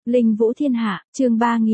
Linh Vũ Thiên Hạ, chương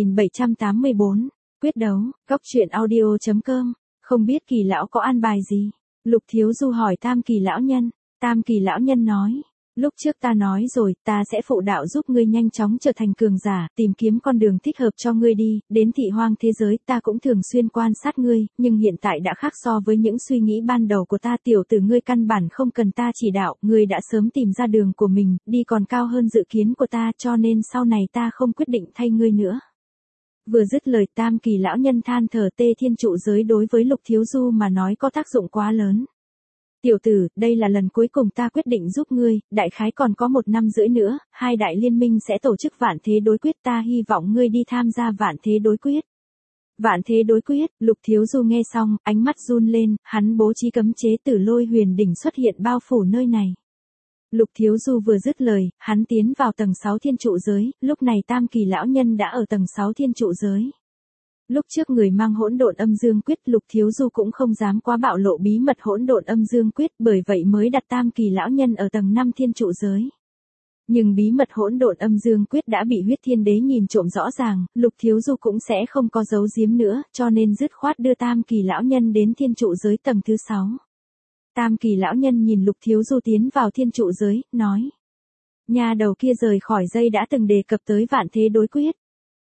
3784, quyết đấu, góc truyện audio.com, không biết Kỳ lão có an bài gì? Lục Thiếu Du hỏi Tam Kỳ lão nhân. Tam Kỳ lão nhân nói, lúc trước ta nói rồi, ta sẽ phụ đạo giúp ngươi nhanh chóng trở thành cường giả, tìm kiếm con đường thích hợp cho ngươi đi, đến thị hoang thế giới ta cũng thường xuyên quan sát ngươi, nhưng hiện tại đã khác so với những suy nghĩ ban đầu của ta. Tiểu tử ngươi căn bản không cần ta chỉ đạo, ngươi đã sớm tìm ra đường của mình, đi còn cao hơn dự kiến của ta, cho nên sau này ta không quyết định thay ngươi nữa. Vừa dứt lời, Tam Kỳ lão nhân than thở, Tê Thiên trụ giới đối với Lục Thiếu Du mà nói có tác dụng quá lớn. Tiểu tử, đây là lần cuối cùng ta quyết định giúp ngươi, đại khái còn có 1 năm rưỡi nữa, hai đại liên minh sẽ tổ chức vạn thế đối quyết, ta hy vọng ngươi đi tham gia vạn thế đối quyết. Vạn thế đối quyết, Lục Thiếu Du nghe xong, ánh mắt run lên, hắn bố trí cấm chế Tử Lôi Huyền đỉnh xuất hiện bao phủ nơi này. Lục Thiếu Du vừa dứt lời, hắn tiến vào tầng 6 thiên trụ giới, lúc này Tam Kỳ lão nhân đã ở tầng 6 thiên trụ giới. Lúc trước người mang hỗn độn âm dương quyết, Lục Thiếu Du cũng không dám quá bạo lộ bí mật hỗn độn âm dương quyết, bởi vậy mới đặt Tam Kỳ lão nhân ở tầng 5 thiên trụ giới. Nhưng bí mật hỗn độn âm dương quyết đã bị Huyết Thiên Đế nhìn trộm rõ ràng, Lục Thiếu Du cũng sẽ không có giấu giếm nữa, cho nên dứt khoát đưa Tam Kỳ lão nhân đến thiên trụ giới tầng thứ 6. Tam Kỳ lão nhân nhìn Lục Thiếu Du tiến vào thiên trụ giới, nói: "Nhà đầu kia rời khỏi dây đã từng đề cập tới vạn thế đối quyết."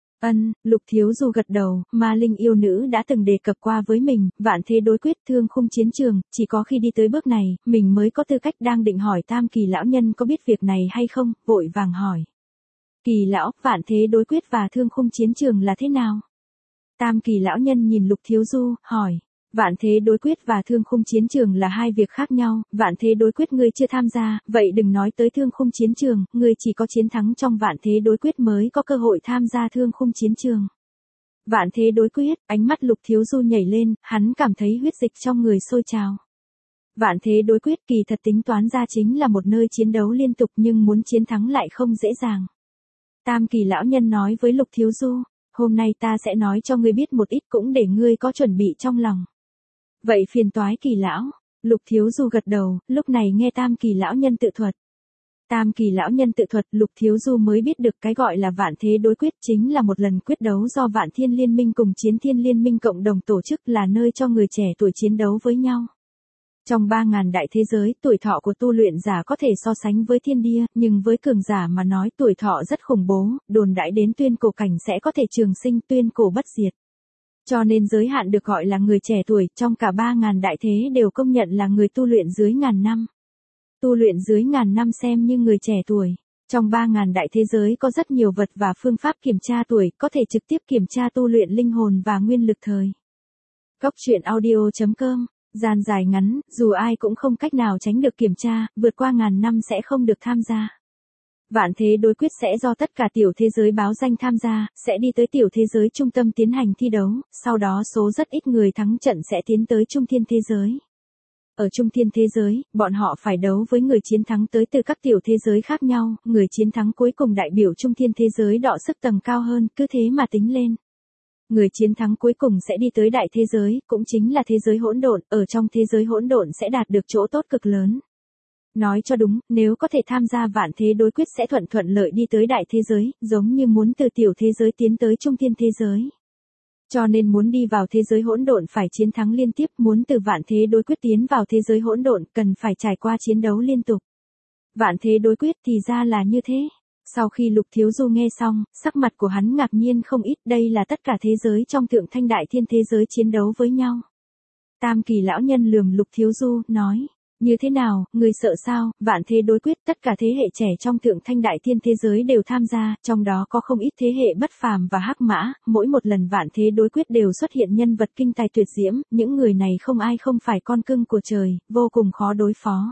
Lục Thiếu Du gật đầu, Ma Linh yêu nữ đã từng đề cập qua với mình, vạn thế đối quyết thương khung chiến trường, chỉ có khi đi tới bước này, mình mới có tư cách. Đang định hỏi Tam Kỳ lão nhân có biết việc này hay không, vội vàng hỏi: "Kỳ lão, vạn thế đối quyết và thương khung chiến trường là thế nào?" Tam Kỳ lão nhân nhìn Lục Thiếu Du, hỏi: "Vạn thế đối quyết và thương khung chiến trường là hai việc khác nhau, vạn thế đối quyết ngươi chưa tham gia, vậy đừng nói tới thương khung chiến trường, ngươi chỉ có chiến thắng trong vạn thế đối quyết mới có cơ hội tham gia thương khung chiến trường." Vạn thế đối quyết, ánh mắt Lục Thiếu Du nhảy lên, hắn cảm thấy huyết dịch trong người sôi trào. Vạn thế đối quyết kỳ thật tính toán ra chính là một nơi chiến đấu liên tục, nhưng muốn chiến thắng lại không dễ dàng. Tam Kỳ lão nhân nói với Lục Thiếu Du: "Hôm nay ta sẽ nói cho ngươi biết một ít, cũng để ngươi có chuẩn bị trong lòng." "Vậy phiền toái Kỳ lão." Lục Thiếu Du gật đầu, lúc này nghe Tam Kỳ lão nhân tự thuật. Tam Kỳ lão nhân tự thuật, Lục Thiếu Du mới biết được cái gọi là vạn thế đối quyết chính là một lần quyết đấu do Vạn Thiên Liên Minh cùng Chiến Thiên Liên Minh cộng đồng tổ chức, là nơi cho người trẻ tuổi chiến đấu với nhau. Trong 3.000 đại thế giới, tuổi thọ của tu luyện giả có thể so sánh với thiên địa, nhưng với cường giả mà nói tuổi thọ rất khủng bố, đồn đãi đến tuyên cổ cảnh sẽ có thể trường sinh, tuyên cổ bất diệt. Cho nên giới hạn được gọi là người trẻ tuổi, trong cả 3.000 đại thế đều công nhận là người tu luyện dưới 1.000 năm. Tu luyện dưới 1.000 năm xem như người trẻ tuổi. Trong 3.000 đại thế giới có rất nhiều vật và phương pháp kiểm tra tuổi, có thể trực tiếp kiểm tra tu luyện linh hồn và nguyên lực thời. Góc truyện audio.com, gian dài ngắn, dù ai cũng không cách nào tránh được kiểm tra, vượt qua 1.000 năm sẽ không được tham gia. Vạn thế đối quyết sẽ do tất cả tiểu thế giới báo danh tham gia, sẽ đi tới tiểu thế giới trung tâm tiến hành thi đấu, sau đó số rất ít người thắng trận sẽ tiến tới trung thiên thế giới. Ở trung thiên thế giới, bọn họ phải đấu với người chiến thắng tới từ các tiểu thế giới khác nhau, người chiến thắng cuối cùng đại biểu trung thiên thế giới đọ sức tầng cao hơn, cứ thế mà tính lên. Người chiến thắng cuối cùng sẽ đi tới đại thế giới, cũng chính là thế giới hỗn độn, ở trong thế giới hỗn độn sẽ đạt được chỗ tốt cực lớn. Nói cho đúng, nếu có thể tham gia vạn thế đối quyết sẽ thuận thuận lợi đi tới đại thế giới, giống như muốn từ tiểu thế giới tiến tới trung thiên thế giới. Cho nên muốn đi vào thế giới hỗn độn phải chiến thắng liên tiếp, muốn từ vạn thế đối quyết tiến vào thế giới hỗn độn cần phải trải qua chiến đấu liên tục. Vạn thế đối quyết thì ra là như thế. Sau khi Lục Thiếu Du nghe xong, sắc mặt của hắn ngạc nhiên không ít, đây là tất cả thế giới trong Thượng Thanh Đại Thiên thế giới chiến đấu với nhau. Tam Kỳ lão nhân lườm Lục Thiếu Du, nói: "Như thế nào, người sợ sao?" Vạn thế đối quyết, tất cả thế hệ trẻ trong Thượng Thanh Đại Thiên thế giới đều tham gia, trong đó có không ít thế hệ bất phàm và hắc mã, mỗi một lần vạn thế đối quyết đều xuất hiện nhân vật kinh tài tuyệt diễm, những người này không ai không phải con cưng của trời, vô cùng khó đối phó.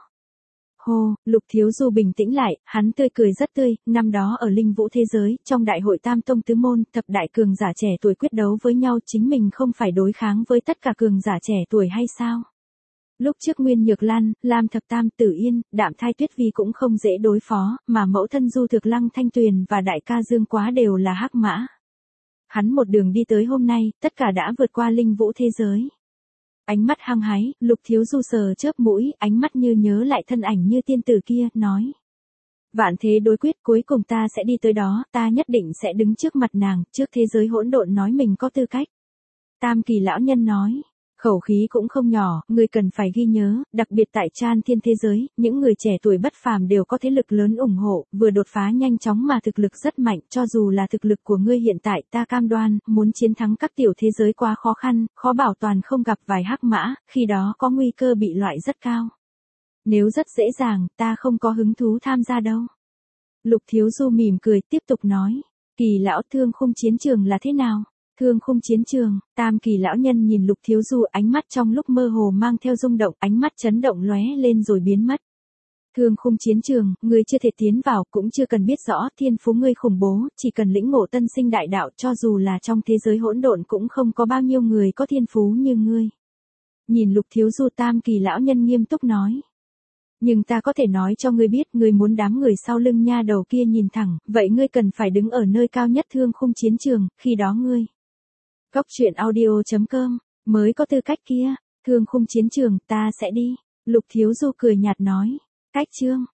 Hô, Lục Thiếu Du bình tĩnh lại, hắn tươi cười rất tươi, năm đó ở Linh Vũ thế giới, trong đại hội Tam Tông Tứ Môn, thập đại cường giả trẻ tuổi quyết đấu với nhau, chính mình không phải đối kháng với tất cả cường giả trẻ tuổi hay sao? Lúc trước Nguyên Nhược Lan, Lam Thập Tam, Tử Yên, Đạm Thai Tuyết Vi cũng không dễ đối phó, mà mẫu thân Du Thực Lăng Thanh Tuyền và đại ca Dương Quá đều là hắc mã. Hắn một đường đi tới hôm nay, tất cả đã vượt qua Linh Vũ thế giới. Ánh mắt hăng hái, Lục Thiếu Du sờ chớp mũi, ánh mắt như nhớ lại thân ảnh như tiên tử kia, nói: Vạn thế đối quyết, cuối cùng ta sẽ đi tới đó, ta nhất định sẽ đứng trước mặt nàng, trước thế giới hỗn độn nói mình có tư cách. Tam Kỳ lão nhân nói, khẩu khí cũng không nhỏ, ngươi cần phải ghi nhớ, đặc biệt tại Chan Thiên thế giới, những người trẻ tuổi bất phàm đều có thế lực lớn ủng hộ, vừa đột phá nhanh chóng mà thực lực rất mạnh, cho dù là thực lực của ngươi hiện tại, ta cam đoan, muốn chiến thắng các tiểu thế giới quá khó khăn, khó bảo toàn không gặp vài hắc mã, khi đó có nguy cơ bị loại rất cao. Nếu rất dễ dàng, ta không có hứng thú tham gia đâu. Lục Thiếu Du mỉm cười tiếp tục nói, Kỳ lão, Thương Khung chiến trường là thế nào? Thương Khung chiến trường, Tam Kỳ lão nhân nhìn Lục Thiếu Du, ánh mắt trong lúc mơ hồ mang theo rung động, ánh mắt chấn động lóe lên rồi biến mất. Thương Khung chiến trường, ngươi chưa thể tiến vào, cũng chưa cần biết rõ, thiên phú ngươi khủng bố, chỉ cần lĩnh ngộ tân sinh đại đạo, cho dù là trong thế giới hỗn độn cũng không có bao nhiêu người có thiên phú như ngươi. Nhìn Lục Thiếu Du, Tam Kỳ lão nhân nghiêm túc nói. Nhưng ta có thể nói cho ngươi biết, ngươi muốn đám người sau lưng nha đầu kia nhìn thẳng, vậy ngươi cần phải đứng ở nơi cao nhất Thương Khung chiến trường, khi đó ngươi. Góc truyện audio.com, mới có tư cách kia, Thương Khung chiến trường, ta sẽ đi. Lục Thiếu Du cười nhạt nói. Cách chương.